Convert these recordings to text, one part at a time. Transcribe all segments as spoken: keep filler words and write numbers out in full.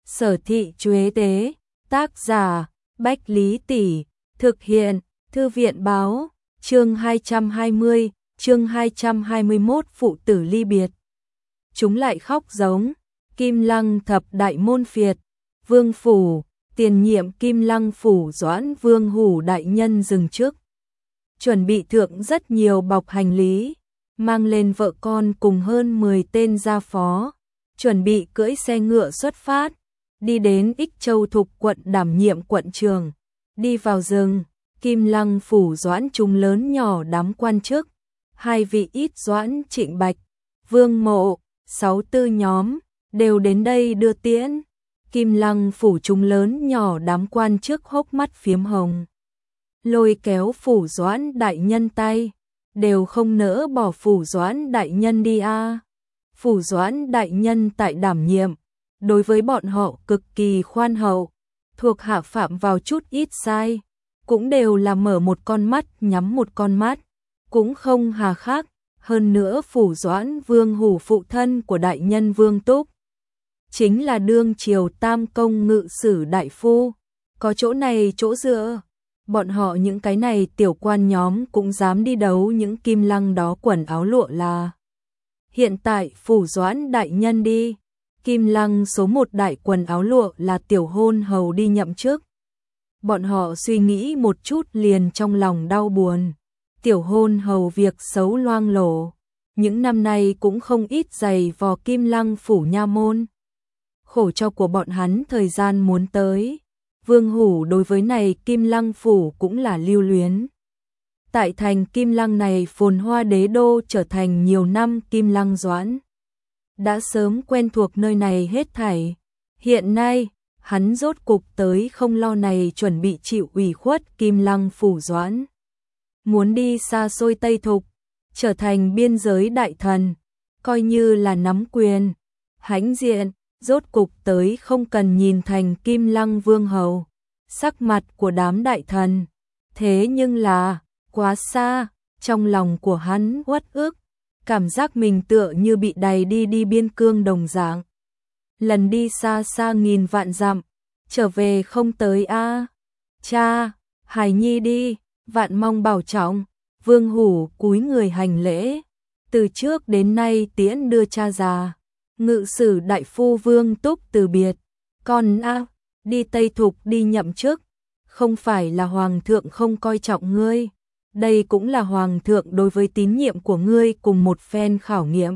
Sở thị Chuế Tế, tác giả, Bách Lý Tỷ, thực hiện, Thư viện báo, chương hai trăm hai mươi, chương hai trăm hai mươi mốt phụ tử ly biệt. Chúng lại khóc giống, Kim Lăng thập đại môn phiệt, Vương phủ, tiền nhiệm Kim Lăng phủ Doãn Vương Hủ đại nhân dừng trước. Chuẩn bị thượng rất nhiều bọc hành lý, mang lên vợ con cùng hơn mười tên gia phó, chuẩn bị cưỡi xe ngựa xuất phát, đi đến Ích Châu Thục quận đảm nhiệm quận trường. Đi vào rừng, Kim Lăng phủ Doãn chúng lớn nhỏ đám quan chức, hai vị ít Doãn Trịnh Bạch, Vương Mộ, sáu tư nhóm, đều đến đây đưa tiễn. Kim Lăng phủ chúng lớn nhỏ đám quan chức hốc mắt phiếm hồng, lôi kéo phủ Doãn đại nhân tay, đều không nỡ bỏ phủ Doãn đại nhân đi a. À. Phủ Doãn đại nhân tại đảm nhiệm, đối với bọn họ cực kỳ khoan hậu, thuộc hạ phạm vào chút ít sai, cũng đều là mở một con mắt nhắm một con mắt, cũng không hà khắc. Hơn nữa phủ Doãn Vương Hủ phụ thân của đại nhân Vương Túc, chính là đương triều tam công ngự sử đại phu, có chỗ này chỗ dựa, bọn họ những cái này tiểu quan nhóm cũng dám đi đấu những Kim Lăng đó quần áo lụa là. Hiện tại phủ Doãn đại nhân đi, Kim Lăng số một đại quần áo lụa là tiểu hôn hầu đi nhậm chức. Bọn họ suy nghĩ một chút liền trong lòng đau buồn. Tiểu hôn hầu việc xấu loang lổ, những năm nay cũng không ít giày vò Kim Lăng phủ nha môn. Khổ cho của bọn hắn thời gian muốn tới. Vương Hủ đối với này Kim Lăng phủ cũng là lưu luyến. Tại thành Kim Lăng này phồn hoa đế đô trở thành nhiều năm Kim Lăng Doãn đã sớm quen thuộc nơi này hết thảy. Hiện nay, hắn rốt cục tới không lo này chuẩn bị chịu ủy khuất Kim Lăng phủ Doãn. Muốn đi xa xôi Tây Thục, trở thành biên giới đại thần, coi như là nắm quyền, hãnh diện, rốt cục tới không cần nhìn thành Kim Lăng vương hầu. Sắc mặt của đám đại thần, thế nhưng là, quá xa, trong lòng của hắn uất ức, cảm giác mình tựa như bị đày đi đi biên cương đồng dạng. Lần đi xa xa nghìn vạn dặm, trở về không tới a. À. Cha, hài nhi đi, vạn mong bảo trọng. Vương Hủ cúi người hành lễ, từ trước đến nay tiễn đưa cha già. Ngự sử đại phu Vương Túc từ biệt, con a, à, đi Tây Thục đi nhậm chức, không phải là hoàng thượng không coi trọng ngươi, đây cũng là hoàng thượng đối với tín nhiệm của ngươi cùng một phen khảo nghiệm.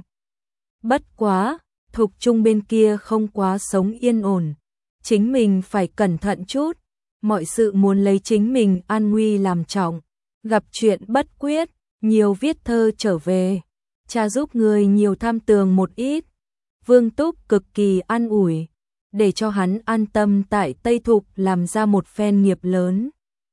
Bất quá, Thục Trung bên kia không quá sống yên ổn, chính mình phải cẩn thận chút, mọi sự muốn lấy chính mình an nguy làm trọng, gặp chuyện bất quyết, nhiều viết thơ trở về, cha giúp người nhiều tham tường một ít. Vương Túc cực kỳ an ủi, để cho hắn an tâm tại Tây Thục làm ra một phen nghiệp lớn.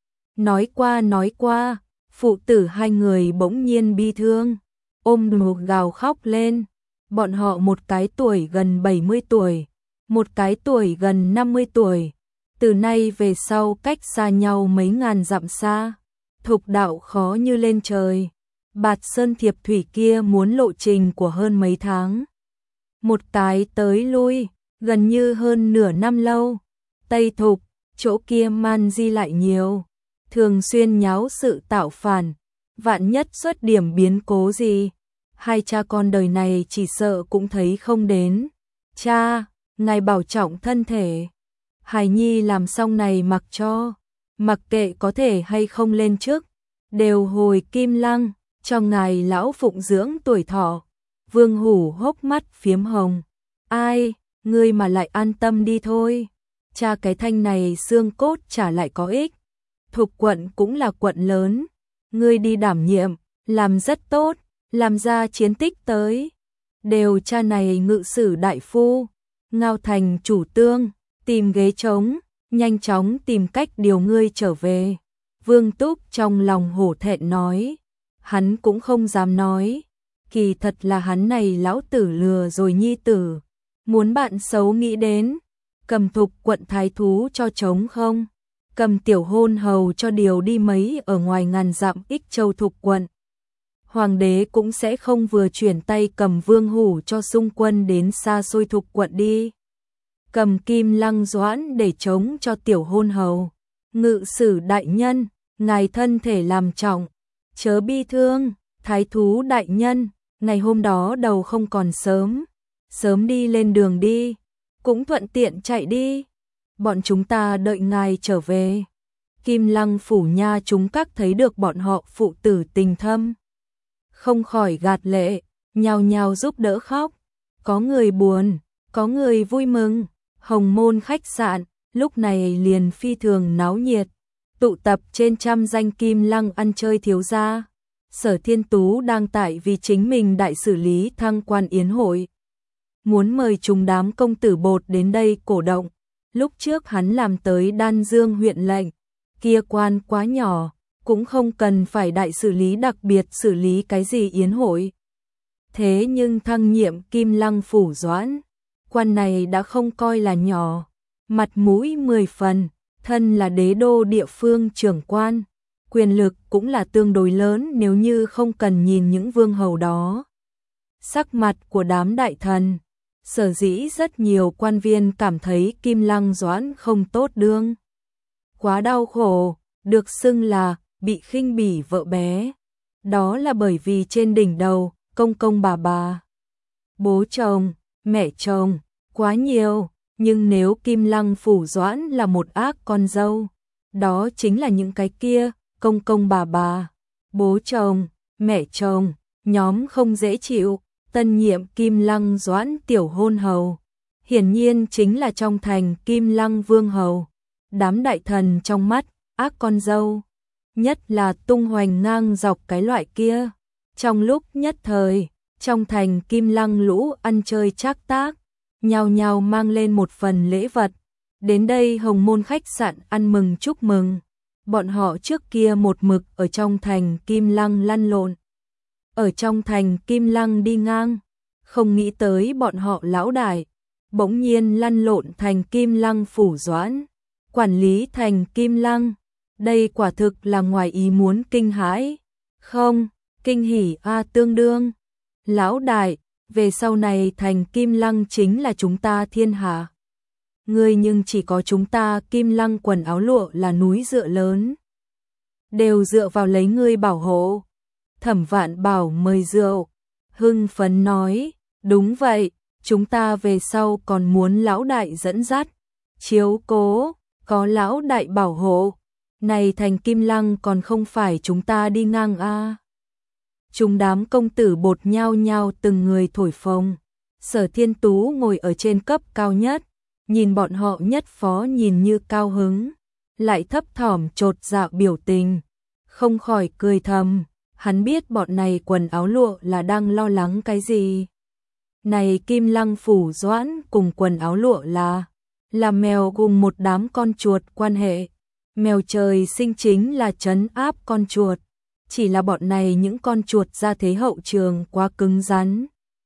Nói qua nói qua, phụ tử hai người bỗng nhiên bi thương, ôm đùm gào khóc lên. Bọn họ một cái tuổi gần bảy mươi tuổi, một cái tuổi gần năm mươi tuổi, từ nay về sau cách xa nhau mấy ngàn dặm xa. Thục đạo khó như lên trời, Bạt Sơn Thiệp Thủy kia muốn lộ trình của hơn mấy tháng. Một cái tới lui, gần như hơn nửa năm lâu. Tây Thục, chỗ kia man di lại nhiều, thường xuyên nháo sự tạo phản, vạn nhất xuất điểm biến cố gì, hai cha con đời này chỉ sợ cũng thấy không đến. Cha, ngài bảo trọng thân thể. Hài nhi làm xong này mặc cho, mặc kệ có thể hay không lên chức, đều hồi Kim Lăng, cho ngài lão phụng dưỡng tuổi thọ. Vương Hủ hốc mắt phiếm hồng. Ai, ngươi mà lại an tâm đi thôi. Cha cái thanh này xương cốt trả lại có ích. Thục quận cũng là quận lớn. Ngươi đi đảm nhiệm, làm rất tốt, làm ra chiến tích tới. Đều cha này ngự sử đại phu, ngao thành chủ tương, tìm ghế trống, nhanh chóng tìm cách điều ngươi trở về. Vương Túc trong lòng hổ thẹn nói. Hắn cũng không dám nói. Kỳ thật là hắn này lão tử lừa rồi nhi tử. Muốn bạn xấu nghĩ đến, cầm Thục quận thái thú cho trống không, cầm tiểu hôn hầu cho điều đi mấy ở ngoài ngàn dặm Ích Châu Thục quận. Hoàng đế cũng sẽ không vừa chuyển tay cầm Vương Hủ cho xung quân đến xa xôi Thục quận đi. cầm kim lăng doãn để chống cho tiểu hôn hầu. Ngự sử đại nhân, ngài thân thể làm trọng, chớ bi thương. Thái thú đại nhân, ngày hôm đó đầu không còn sớm, sớm đi lên đường đi, cũng thuận tiện chạy đi. Bọn chúng ta đợi ngài trở về. Kim lăng phủ nha chúng các thấy được bọn họ phụ tử tình thâm, không khỏi gạt lệ, nhao nhao giúp đỡ khóc. Có người buồn, có người vui mừng. Hồng Môn khách sạn lúc này liền phi thường náo nhiệt, tụ tập trên trăm danh kim lăng ăn chơi thiếu gia. Sở Thiên Tú đang tại vì chính mình đại xử lý thăng quan yến hội, muốn mời chúng đám công tử bột đến đây cổ động. Lúc trước hắn làm tới Đan Dương huyện lệnh, kia quan quá nhỏ, cũng không cần phải đại xử lý đặc biệt xử lý cái gì yến hội. Thế nhưng thăng nhiệm Kim Lăng phủ doãn, quan này đã không coi là nhỏ, mặt mũi mười phần, thân là đế đô địa phương trưởng quan, quyền lực cũng là tương đối lớn nếu như không cần nhìn những vương hầu đó. Sắc mặt của đám đại thần, sở dĩ rất nhiều quan viên cảm thấy Kim Lăng doãn không tốt đương. Quá đau khổ, được xưng là bị khinh bỉ vợ bé. Đó là bởi vì trên đỉnh đầu, công công bà bà, bố chồng, mẹ chồng, quá nhiều. Nhưng nếu Kim Lăng phủ doãn là một ác con dâu, đó chính là những cái kia, công công bà bà, bố chồng, mẹ chồng, nhóm không dễ chịu. Tân nhiệm Kim Lăng doãn tiểu hôn hầu, hiển nhiên chính là trong thành Kim Lăng vương hầu. Đám đại thần trong mắt, ác con dâu, nhất là tung hoành ngang dọc cái loại kia. Trong lúc nhất thời, trong thành Kim Lăng lũ ăn chơi trác tác, nhao nhao mang lên một phần lễ vật. Đến đây Hồng Môn khách sạn ăn mừng chúc mừng. Bọn họ trước kia một mực ở trong thành Kim Lăng lăn lộn, ở trong thành Kim Lăng đi ngang, không nghĩ tới bọn họ lão đại, bỗng nhiên lăn lộn thành Kim Lăng phủ doãn, quản lý thành Kim Lăng. Đây quả thực là ngoài ý muốn kinh hãi, không, kinh hỉ a tương đương. Lão đại, về sau này thành Kim Lăng chính là chúng ta thiên hạ. Ngươi nhưng chỉ có chúng ta Kim Lăng quần áo lụa là núi dựa lớn, đều dựa vào lấy ngươi bảo hộ. Thẩm Vạn Bảo mời rượu, hưng phấn nói, đúng vậy, chúng ta về sau còn muốn lão đại dẫn dắt, chiếu cố, có lão đại bảo hộ, này thành Kim Lăng còn không phải chúng ta đi ngang a. À. Chúng đám công tử bột nhao nhao từng người thổi phồng. Sở Thiên Tú ngồi ở trên cấp cao nhất, nhìn bọn họ nhất phó nhìn như cao hứng, lại thấp thỏm chột dạ biểu tình, không khỏi cười thầm. Hắn biết bọn này quần áo lụa là đang lo lắng cái gì. Này Kim Lăng phủ doãn cùng quần áo lụa là là mèo cùng một đám con chuột quan hệ. Mèo trời sinh chính là trấn áp con chuột, chỉ là bọn này những con chuột ra thế hậu trường quá cứng rắn,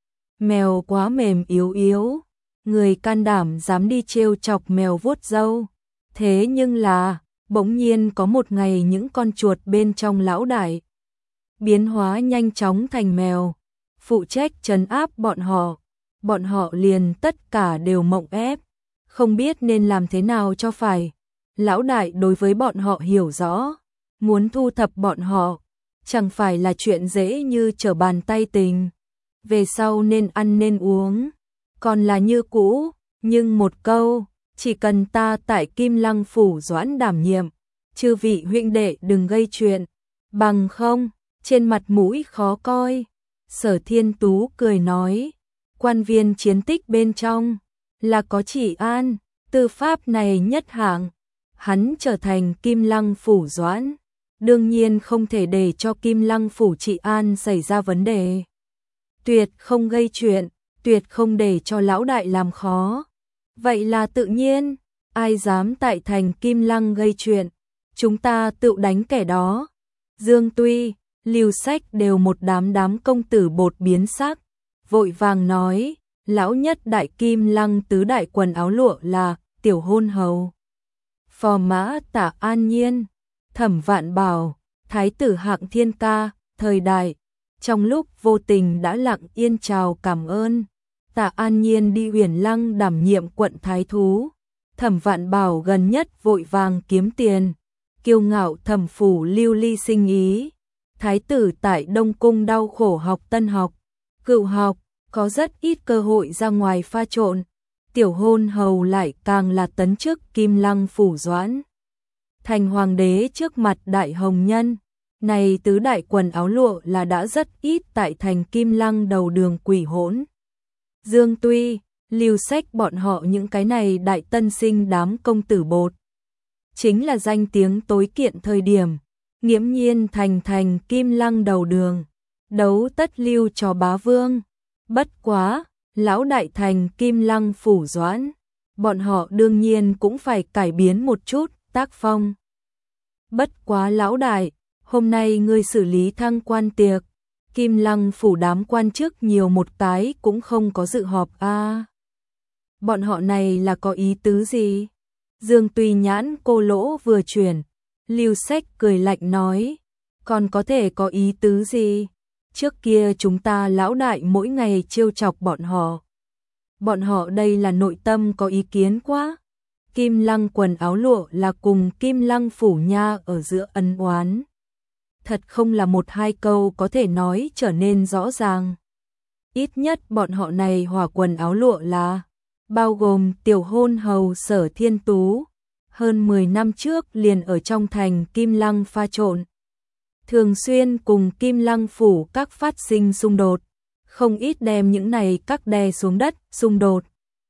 mèo quá mềm yếu yếu, người can đảm dám đi trêu chọc mèo vuốt râu. Thế nhưng là bỗng nhiên có một ngày những con chuột bên trong lão đại biến hóa nhanh chóng thành mèo, phụ trách trấn áp bọn họ. Bọn họ liền tất cả đều mộng ép, không biết nên làm thế nào cho phải. Lão đại đối với bọn họ hiểu rõ, muốn thu thập bọn họ, chẳng phải là chuyện dễ như trở bàn tay tình. Về sau nên ăn nên uống, còn là như cũ, nhưng một câu, chỉ cần ta tại Kim Lăng phủ doãn đảm nhiệm, chư vị huynh đệ đừng gây chuyện, bằng không, trên mặt mũi khó coi. Sở Thiên Tú cười nói, quan viên chiến tích bên trong là có trị an, tư pháp này nhất hạng. Hắn trở thành Kim Lăng phủ doãn, đương nhiên không thể để cho Kim Lăng phủ trị an xảy ra vấn đề. Tuyệt không gây chuyện, tuyệt không để cho lão đại làm khó. Vậy là tự nhiên, ai dám tại thành Kim Lăng gây chuyện, chúng ta tự đánh kẻ đó. Dương Tuy, Lưu Sách đều một đám đám công tử bột biến sắc, vội vàng nói, lão nhất đại Kim Lăng tứ đại quần áo lụa là tiểu hôn hầu. Phò mã Tả An Nhiên, Thẩm Vạn Bảo, Thái tử Hạng Thiên Ca, thời đại, trong lúc vô tình đã lặng yên chào cảm ơn. Tạ An Nhiên đi Uyển Lăng đảm nhiệm quận thái thú. Thẩm Vạn Bảo gần nhất vội vàng kiếm tiền, kiêu ngạo thẩm phủ lưu ly sinh ý. Thái tử tại Đông Cung đau khổ học tân học, cựu học, có rất ít cơ hội ra ngoài pha trộn. Tiểu hôn hầu lại càng là tấn chức Kim Lăng phủ Doãn thành hoàng đế trước mặt đại hồng nhân. Này tứ đại quần áo lụa là đã rất ít tại thành Kim Lăng đầu đường quỷ hỗn. Dương Tuy, Lưu Sách bọn họ những cái này đại tân sinh đám công tử bột. Chính là danh tiếng tối kiện thời điểm, nghiễm nhiên thành thành Kim Lăng đầu đường, đấu tất lưu cho bá vương. Bất quá, lão đại thành Kim Lăng phủ Doãn, bọn họ đương nhiên cũng phải cải biến một chút tác phong. Bất quá lão đại, hôm nay ngươi xử lý thăng quan tiệc, Kim Lăng phủ đám quan chức nhiều một cái cũng không có dự họp a. À, bọn họ này là có ý tứ gì? Dương Tuy nhãn cô lỗ vừa chuyển, Lưu Sách cười lạnh nói, còn có thể có ý tứ gì? Trước kia chúng ta lão đại mỗi ngày trêu chọc bọn họ. Bọn họ đây là nội tâm có ý kiến quá. Kim Lăng quần áo lụa là cùng Kim Lăng phủ nha ở giữa ân oán. Thật không là một hai câu có thể nói trở nên rõ ràng. Ít nhất bọn họ này hòa quần áo lụa là bao gồm tiểu hôn hầu Sở Thiên Tú, hơn mười năm trước liền ở trong thành Kim Lăng pha trộn, thường xuyên cùng Kim Lăng phủ các phát sinh xung đột, không ít đem những này các đè xuống đất xung đột.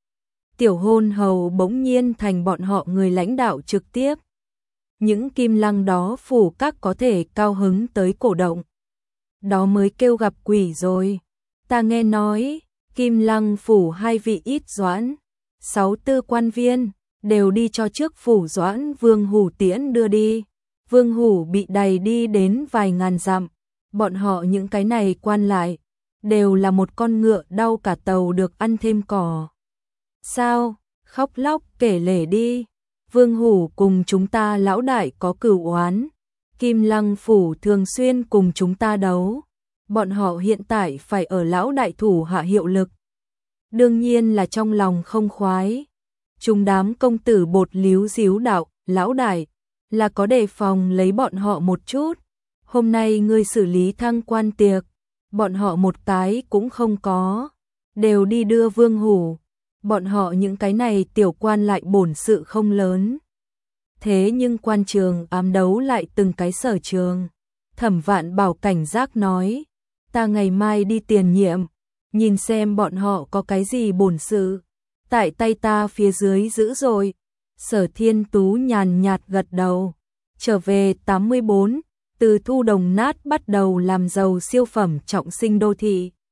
Tiểu hôn hầu bỗng nhiên thành bọn họ người lãnh đạo trực tiếp. Những Kim Lăng đó phủ các có thể cao hứng tới cổ động. Đó mới kêu gặp quỷ rồi. Ta nghe nói, Kim Lăng phủ hai vị ít Doãn, sáu tư quan viên, đều đi cho trước phủ Doãn Vương Hủ tiễn đưa đi. Vương Hủ bị đày đi đến vài ngàn dặm. Bọn họ những cái này quan lại, đều là một con ngựa đau cả tàu được ăn thêm cỏ. Sao? Khóc lóc kể lể đi. Vương Hủ cùng chúng ta lão đại có cửu oán. Kim Lăng phủ thường xuyên cùng chúng ta đấu. Bọn họ hiện tại phải ở lão đại thủ hạ hiệu lực. Đương nhiên là trong lòng không khoái. Chúng đám công tử bột líu díu đạo, lão đại, là có đề phòng lấy bọn họ một chút. Hôm nay ngươi xử lý thăng quan tiệc, bọn họ một cái cũng không có. Đều đi đưa Vương Hủ. Bọn họ những cái này tiểu quan lại bổn sự không lớn. Thế nhưng quan trường ám đấu lại từng cái sở trường. Thẩm Vạn Bảo cảnh giác nói, ta ngày mai đi tiền nhiệm, nhìn xem bọn họ có cái gì bổn sự. Tại tay ta phía dưới giữ rồi. Sở Thiên Tú nhàn nhạt gật đầu. Trở về tám mươi bốn, từ thu đồng nát bắt đầu làm giàu siêu phẩm trọng sinh đô thị.